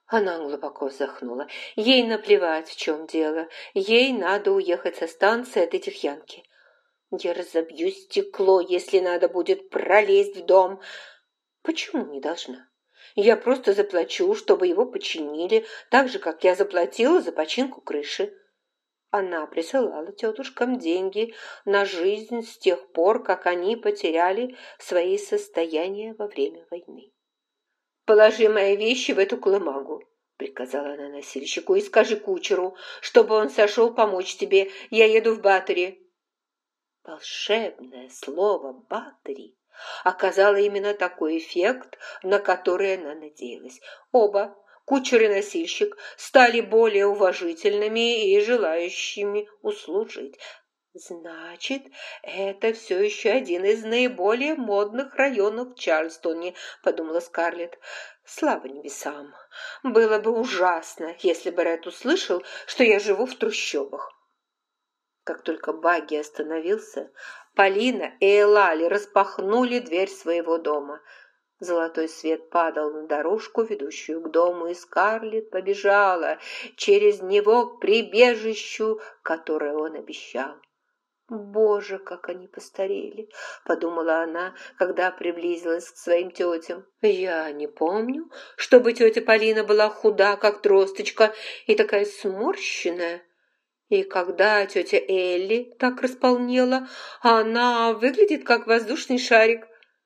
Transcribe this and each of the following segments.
Она глубоко вздохнула. Ей наплевать, в чем дело. Ей надо уехать со станции от этих янки. Я разобью стекло, если надо будет пролезть в дом. Почему не должна? Я просто заплачу, чтобы его починили, так же, как я заплатила за починку крыши. Она присылала тетушкам деньги на жизнь с тех пор, как они потеряли свои состояния во время войны. «Положи мои вещи в эту колымагу», — приказала она носильщику, «и скажи кучеру, чтобы он сошел помочь тебе. Я еду в Батори». Волшебное слово «Батори» оказало именно такой эффект, на который она надеялась. Оба, кучер и носильщик, стали более уважительными и желающими услужить. «Значит, это все еще один из наиболее модных районов в Чарльстоне», — подумала Скарлетт. «Слава небесам! Было бы ужасно, если бы Ред услышал, что я живу в трущобах». Как только багги остановился, Полина и Элали распахнули дверь своего дома. Золотой свет падал на дорожку, ведущую к дому, и Скарлетт побежала через него к прибежищу, которое он обещал. «Боже, как они постарели!» — подумала она, когда приблизилась к своим тетям. «Я не помню, чтобы тетя Полина была худа, как тросточка, и такая сморщенная. И когда тетя Элли так располнела, она выглядит, как воздушный шарик».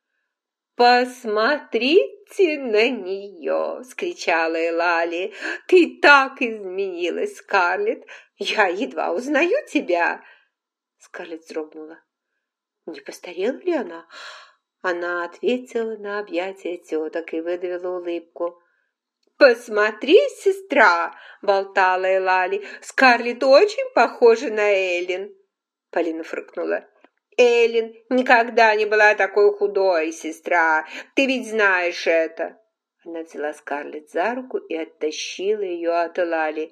«Посмотрите на нее!» — скричала Элали. «Ты так изменилась, Скарлетт! Я едва узнаю тебя!» Скарлетт вздрогнула. Не постарела ли она? Она ответила на объятия теток и выдавила улыбку. «Посмотри, сестра!» — болтала Элали. «Скарлетт очень похожа на Эллен!» Полина фыркнула. «Эллен никогда не была такой худой, сестра! Ты ведь знаешь это!» Она взяла Скарлетт за руку и оттащила ее от Элали.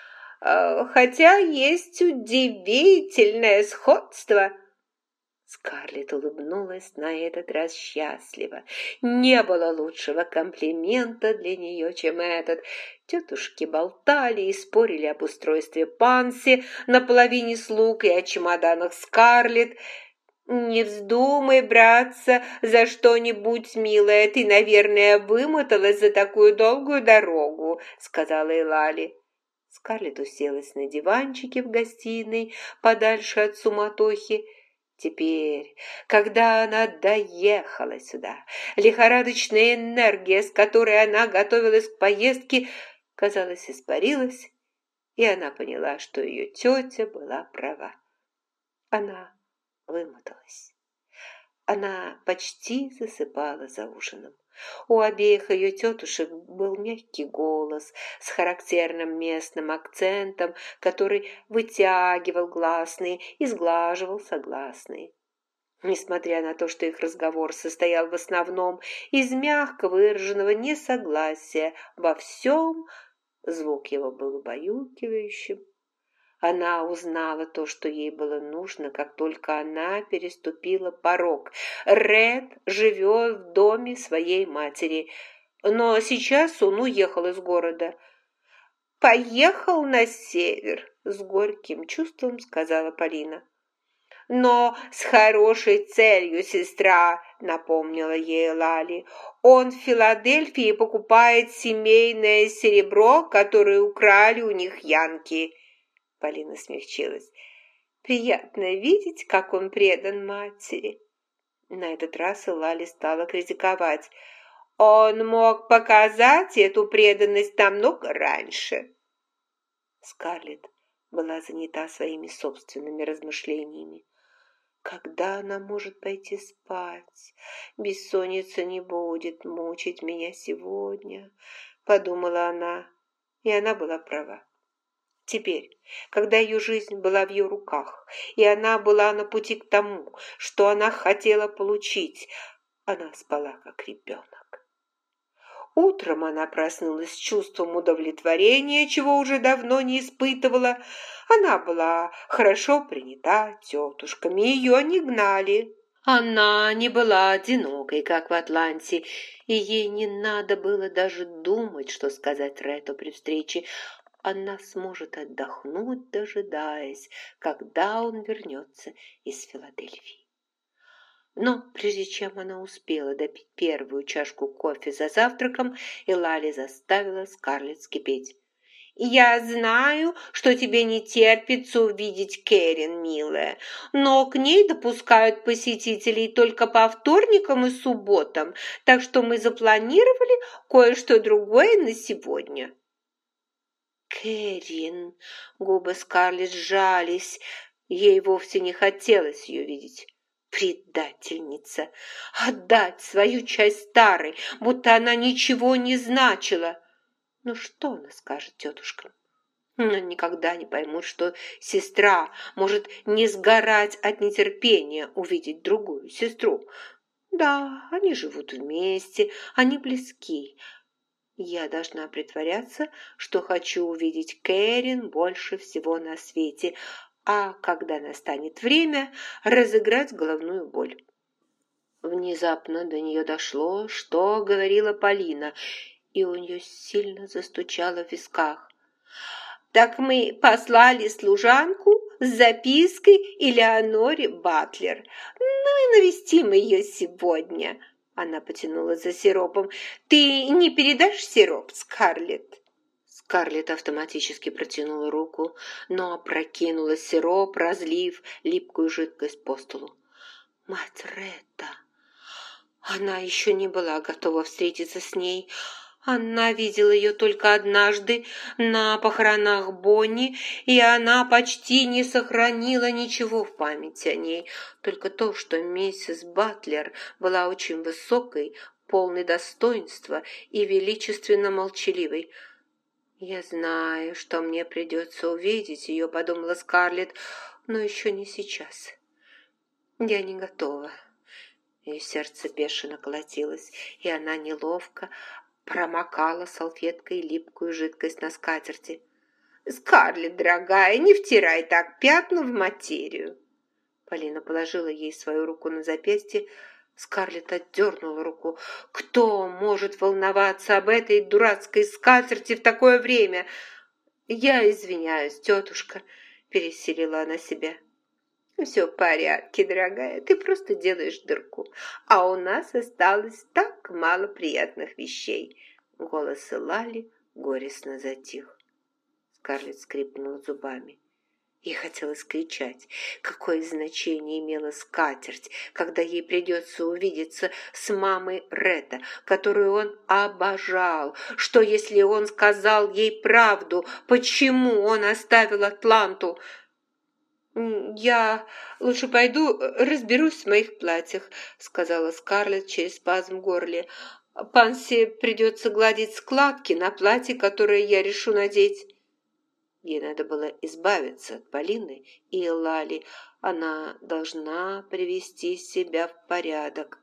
«Хотя есть удивительное сходство!» Скарлетт улыбнулась на этот раз счастливо. Не было лучшего комплимента для нее, чем этот. Тетушки болтали и спорили об устройстве Панси на половине слуг и о чемоданах Скарлетт. «Не вздумай браться за что-нибудь, милая, ты, наверное, вымоталась за такую долгую дорогу», — сказала Элали. Скарлетт уселась на диванчике в гостиной, подальше от суматохи. Теперь, когда она доехала сюда, лихорадочная энергия, с которой она готовилась к поездке, казалось, испарилась, и она поняла, что ее тетя была права. Она вымоталась. Она почти засыпала за ужином. У обеих ее тетушек был мягкий голос с характерным местным акцентом, который вытягивал гласные и сглаживал согласные. Несмотря на то, что их разговор состоял в основном из мягко выраженного несогласия во всем, звук его был убаюкивающим. Она узнала то, что ей было нужно, как только она переступила порог. Ред живет в доме своей матери, но сейчас он уехал из города. «Поехал на север», — с горьким чувством сказала Полина. «Но с хорошей целью, сестра», — напомнила ей Лали. «Он в Филадельфии покупает семейное серебро, которое украли у них янки». Полина смягчилась. «Приятно видеть, как он предан матери». На этот раз Лали стала критиковать. «Он мог показать эту преданность намного раньше». Скарлетт была занята своими собственными размышлениями. Когда она может пойти спать? Бессонница не будет мучить меня сегодня, подумала она, и она была права. Теперь, когда ее жизнь была в ее руках, и она была на пути к тому, что она хотела получить, она спала как ребенок. Утром она проснулась с чувством удовлетворения, чего уже давно не испытывала. Она была хорошо принята тетушками, ее не гнали. Она не была одинокой, как в Атланте, и ей не надо было даже думать, что сказать Рету при встрече. Она сможет отдохнуть, дожидаясь, когда он вернется из Филадельфии. Но прежде чем она успела допить первую чашку кофе за завтраком, Элали заставила Скарлетт вскипеть. «Я знаю, что тебе не терпится увидеть Кэрин, милая, но к ней допускают посетителей только по вторникам и субботам, так что мы запланировали кое-что другое на сегодня». «Кэрин!» — губы Скарлетт сжались, ей вовсе не хотелось ее видеть. «Предательница! Отдать свою часть старой, будто она ничего не значила!» Ну что она скажет тетушкам? Но никогда не поймут, что сестра может не сгорать от нетерпения увидеть другую сестру. Да, они живут вместе, они близки. Я должна притворяться, что хочу увидеть Кэрин больше всего на свете, а когда настанет время, разыграть головную боль. Внезапно до нее дошло, что говорила Полина, и у нее сильно застучало в висках. «Так мы послали служанку с запиской Элеоноре Батлер. Ну и навестим ее сегодня». Она потянула за сиропом. «Ты не передашь сироп, Скарлетт?» Скарлетт автоматически протянула руку, но опрокинула сироп, разлив липкую жидкость по столу. «Мать Ретта!» Она еще не была готова встретиться с ней. Она видела ее только однажды на похоронах Бонни, и она почти не сохранила ничего в памяти о ней, только то, что миссис Батлер была очень высокой, полной достоинства и величественно молчаливой. «Я знаю, что мне придется увидеть ее», — подумала Скарлетт, — «но еще не сейчас. Я не готова». Ее сердце бешено колотилось, и она неловко промокала салфеткой липкую жидкость на скатерти. «Скарлетт, дорогая, не втирай так пятна в материю!» Полина положила ей свою руку на запястье. Скарлетт отдернула руку. «Кто может волноваться об этой дурацкой скатерти в такое время?» «Я извиняюсь, тетушка», — переселила она себя. «Все в порядке, дорогая, ты просто делаешь дырку, а у нас осталось так мало приятных вещей». Голос Лали горестно затих. Скарлетт скрипнула зубами. Ей хотелось кричать, какое значение имела скатерть, когда ей придется увидеться с мамой Ретта, которую он обожал. Что, если он сказал ей правду? Почему он оставил Атланту? «Я лучше пойду разберусь в моих платьях», — сказала Скарлетт через спазм в горле. «Пансе придется гладить складки на платье, которое я решу надеть». Ей надо было избавиться от Полины и Лали. Она должна привести себя в порядок.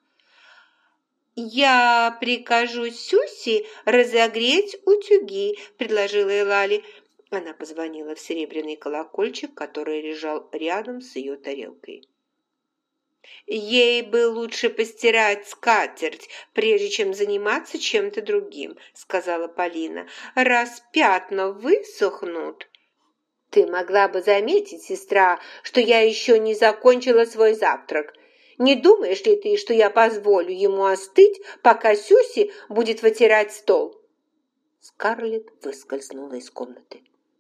«Я прикажу Сюси разогреть утюги», — предложила Элали. Она позвонила в серебряный колокольчик, который лежал рядом с ее тарелкой. «Ей бы лучше постирать скатерть, прежде чем заниматься чем-то другим», — сказала Полина. «Раз пятна высохнут...» «Ты могла бы заметить, сестра, что я еще не закончила свой завтрак. Не думаешь ли ты, что я позволю ему остыть, пока Сюси будет вытирать стол?» Скарлетт выскользнула из комнаты.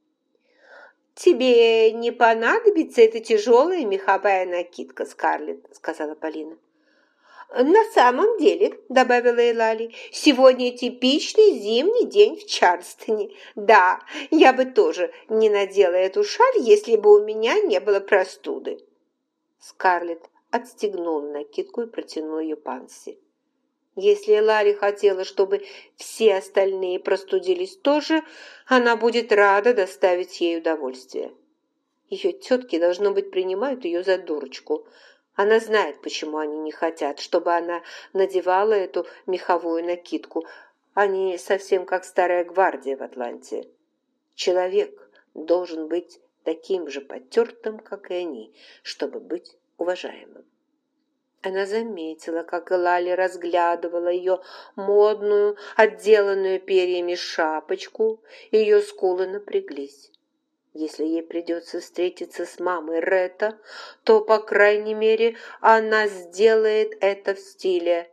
«Тебе не понадобится эта тяжелая меховая накидка, Скарлетт», — сказала Полина. «На самом деле», — добавила Элали, — «сегодня типичный зимний день в Чарльстоне. Да, я бы тоже не надела эту шаль, если бы у меня не было простуды». Скарлетт отстегнула накидку и протянула ее Панси. Если Элали хотела, чтобы все остальные простудились тоже, она будет рада доставить ей удовольствие. Ее тетки, должно быть, принимают ее за дурочку. Она знает, почему они не хотят, чтобы она надевала эту меховую накидку. Они совсем как старая гвардия в Атланте. Человек должен быть таким же потертым, как и они, чтобы быть уважаемым. Она заметила, как Элали разглядывала ее модную, отделанную перьями шапочку, и ее скулы напряглись. Если ей придется встретиться с мамой Ретта, то, по крайней мере, она сделает это в стиле.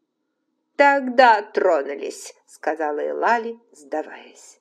«Тогда тронулись», — сказала Элали, сдаваясь.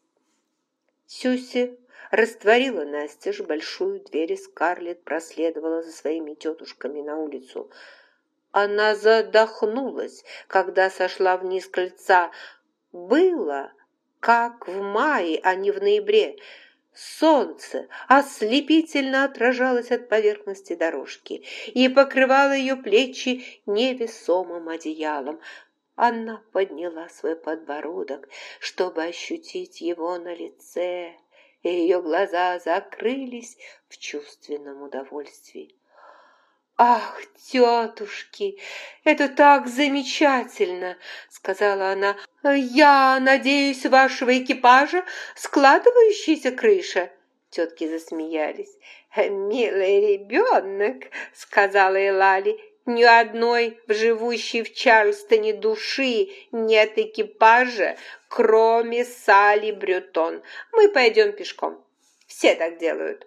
Сюси растворила настежь большую дверь, и Скарлетт проследовала за своими тетушками на улицу. Она задохнулась, когда сошла вниз крыльца. Было, как в мае, а не в ноябре. Солнце ослепительно отражалось от поверхности дорожки и покрывало ее плечи невесомым одеялом. Она подняла свой подбородок, чтобы ощутить его на лице, и ее глаза закрылись в чувственном удовольствии. «Ах, тетушки, это так замечательно!» — сказала она. «Я надеюсь, вашего экипажа складывающаяся крыша?» Тетки засмеялись. «Милый ребенок!» — сказала Элали. «Ни одной живущей в Чарльстоне души нет экипажа, кроме Салли Брютон. Мы пойдем пешком. Все так делают».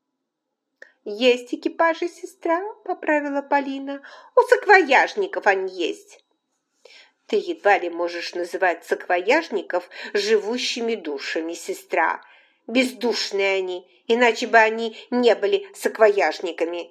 «Есть экипажи, сестра», — поправила Полина. «У саквояжников они есть». «Ты едва ли можешь называть саквояжников живущими душами, сестра. Бездушные они, иначе бы они не были саквояжниками».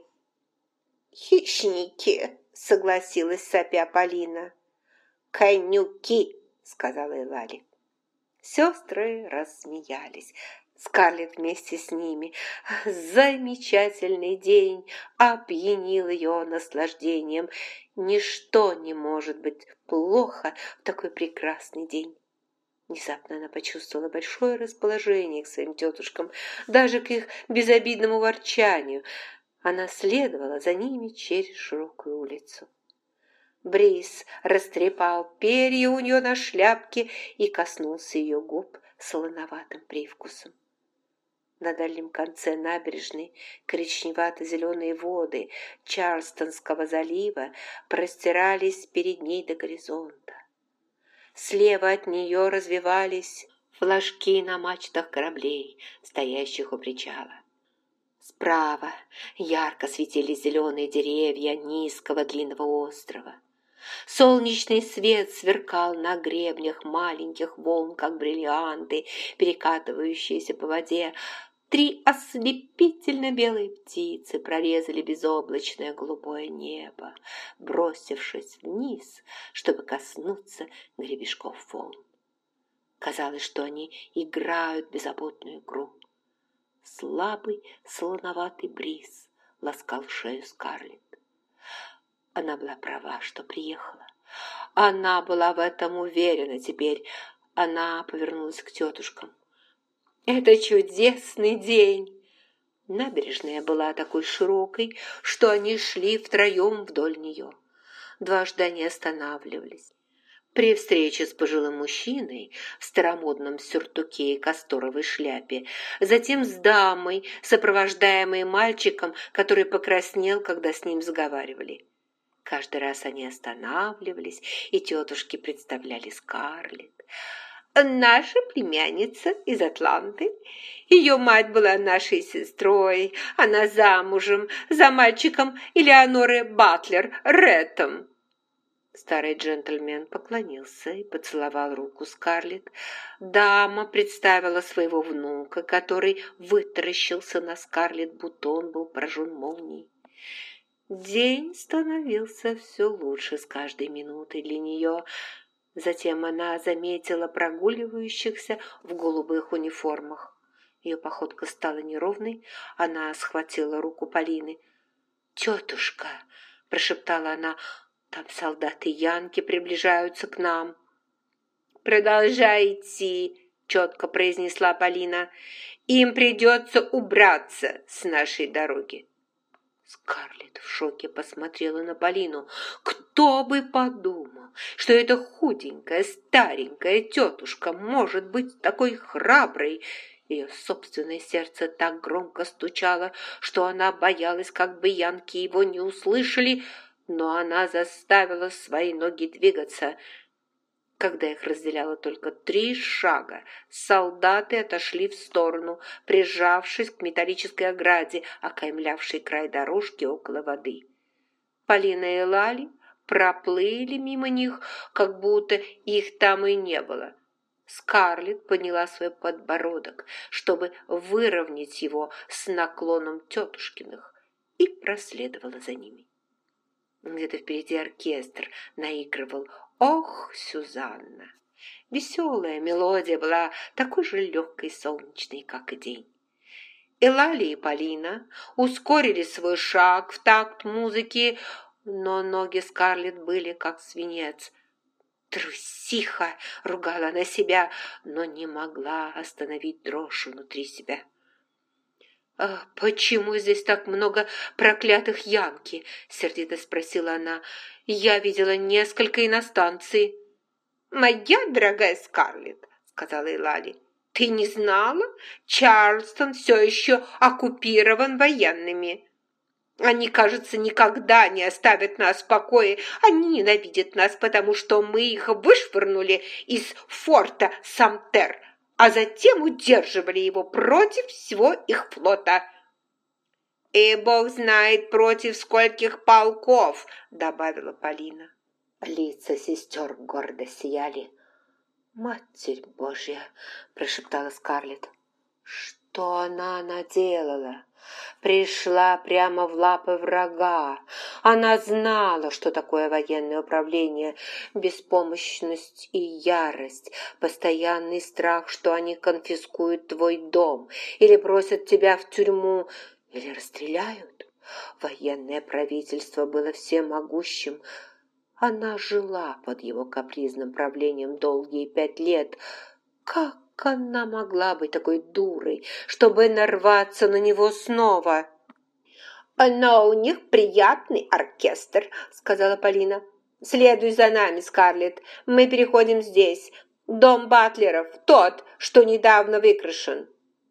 «Хищники», — согласилась сопя Полина. «Конюки», — сказала Элали. Сестры рассмеялись. Скарлетт вместе с ними. Замечательный день опьянил ее наслаждением. Ничто не может быть плохо в такой прекрасный день. Внезапно она почувствовала большое расположение к своим тетушкам, даже к их безобидному ворчанию. Она следовала за ними через широкую улицу. Бриз растрепал перья у нее на шляпке и коснулся ее губ солоноватым привкусом. На дальнем конце набережной коричневато-зеленые воды Чарльстонского залива простирались перед ней до горизонта. Слева от нее развивались флажки на мачтах кораблей, стоящих у причала. Справа ярко светились зеленые деревья низкого длинного острова. Солнечный свет сверкал на гребнях маленьких волн, как бриллианты, перекатывающиеся по воде. 3 ослепительно белые птицы прорезали безоблачное голубое небо, бросившись вниз, чтобы коснуться гребешков волн. Казалось, что они играют беззаботную игру. Слабый солоноватый бриз ласкал шею Скарлетт. Она была права, что приехала. Она была в этом уверена теперь. Она повернулась к тетушкам. «Это чудесный день!» Набережная была такой широкой, что они шли втроем вдоль нее. Дважды они останавливались. При встрече с пожилым мужчиной в старомодном сюртуке и касторовой шляпе, затем с дамой, сопровождаемой мальчиком, который покраснел, когда с ним заговаривали. Каждый раз они останавливались, и тетушки представляли Скарлетт. «Наша племянница из Атланты. Ее мать была нашей сестрой. Она замужем за мальчиком Элеоноры Батлер Реттом». Старый джентльмен поклонился и поцеловал руку Скарлетт. Дама представила своего внука, который вытаращился на Скарлетт, будто он был поражен молнией. День становился все лучше с каждой минутой для нее. Затем она заметила прогуливающихся в голубых униформах. Ее походка стала неровной, она схватила руку Полины. «Тетушка!» – прошептала она. «Там солдаты янки приближаются к нам». «Продолжай идти», – четко произнесла Полина. «Им придется убраться с нашей дороги». Скарлетт в шоке посмотрела на Полину. Кто бы подумал, что эта худенькая, старенькая тетушка может быть такой храброй. Ее собственное сердце так громко стучало, что она боялась, как бы янки его не услышали. но она заставила свои ноги двигаться. Когда их разделяло только 3 шага, солдаты отошли в сторону, прижавшись к металлической ограде, окаймлявшей край дорожки около воды. Полина и Лали проплыли мимо них, как будто их там и не было. Скарлетт подняла свой подбородок, чтобы выровнять его с наклоном тетушкиных, и проследовала за ними. Где-то впереди оркестр наигрывал «Ох, Сюзанна!». Веселая мелодия была такой же легкой и солнечной, как и день. Элали и Полина ускорили свой шаг в такт музыки, но ноги Скарлетт были как свинец. «Трусиха!» — ругала она себя, но не могла остановить дрожь внутри себя. «Почему здесь так много проклятых янки?» — сердито спросила она. «Я видела несколько иностранцев». «Моя дорогая Скарлетт», — сказала Элали, — «ты не знала? Чарльстон все еще оккупирован военными. Они, кажется, никогда не оставят нас в покое. Они ненавидят нас, потому что мы их вышвырнули из форта Самтер, а затем удерживали его против всего их флота». «И Бог знает, против скольких полков», — добавила Полина. Лица сестер гордо сияли. «Матерь Божья!» — прошептала Скарлетт. «Что она наделала? Пришла прямо в лапы врага. Она знала, что такое военное управление, беспомощность и ярость, постоянный страх, что они конфискуют твой дом или бросят тебя в тюрьму, или расстреляют. Военное правительство было всемогущим. Она жила под его капризным правлением долгие 5 лет. Как она могла быть такой дурой, чтобы нарваться на него снова? «Но у них приятный оркестр», — сказала Полина. «Следуй за нами, Скарлетт. Мы переходим здесь. Дом Батлеров, тот, что недавно выкрашен».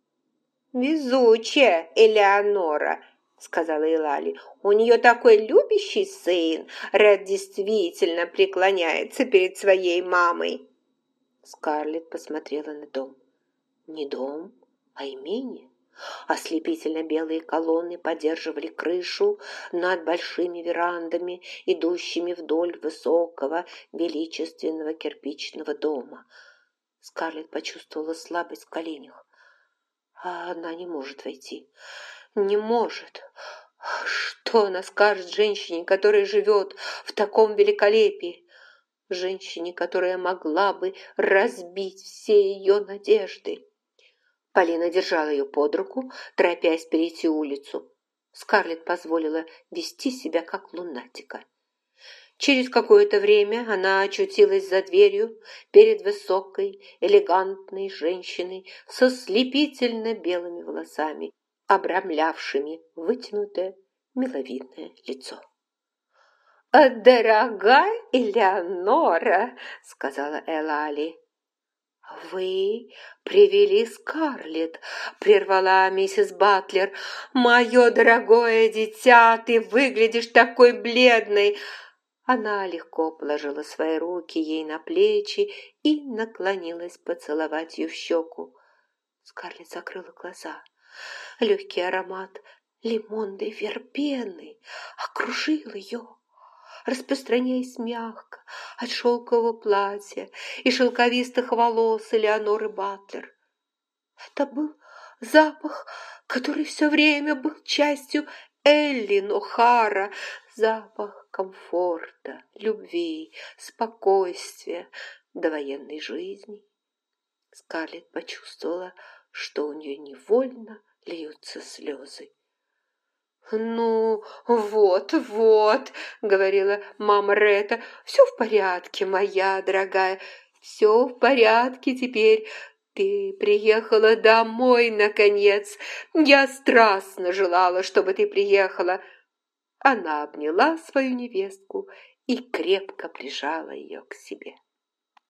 «Везучая Элеонора», — сказала Элали. «У нее такой любящий сын. Ред действительно преклоняется перед своей мамой». Скарлетт посмотрела на дом. Не дом, а имение. Ослепительно белые колонны поддерживали крышу над большими верандами, идущими вдоль высокого, величественного кирпичного дома. Скарлетт почувствовала слабость в коленях. А она не может войти. Не может. Что она скажет женщине, которая живет в таком великолепии? Женщине, которая могла бы разбить все ее надежды. Полина держала ее под руку, торопясь перейти улицу. Скарлетт позволила вести себя как лунатика. Через какое-то время она очутилась за дверью перед высокой, элегантной женщиной со слепительно белыми волосами, обрамлявшими вытянутое, миловидное лицо. «Дорогая Элеонора», — сказала Элали. «Вы привели Скарлетт», — прервала миссис Батлер. «Мое дорогое дитя, ты выглядишь такой бледной». Она легко положила свои руки ей на плечи и наклонилась поцеловать ее в щеку. Скарлетт закрыла глаза. Легкий аромат лимонной вербены окружил ее, распространяясь мягко от шелкового платья и шелковистых волос Элеоноры Батлер. Это был запах, который все время был частью Эллин О'Хара, запах комфорта, любви, спокойствия, довоенной жизни. Скарлетт почувствовала, что у нее невольно льются слезы. «Ну, вот», — говорила мама Ретта, — «все в порядке, моя дорогая, все в порядке теперь. Ты приехала домой, наконец. Я страстно желала, чтобы ты приехала». Она обняла свою невестку и крепко прижала ее к себе.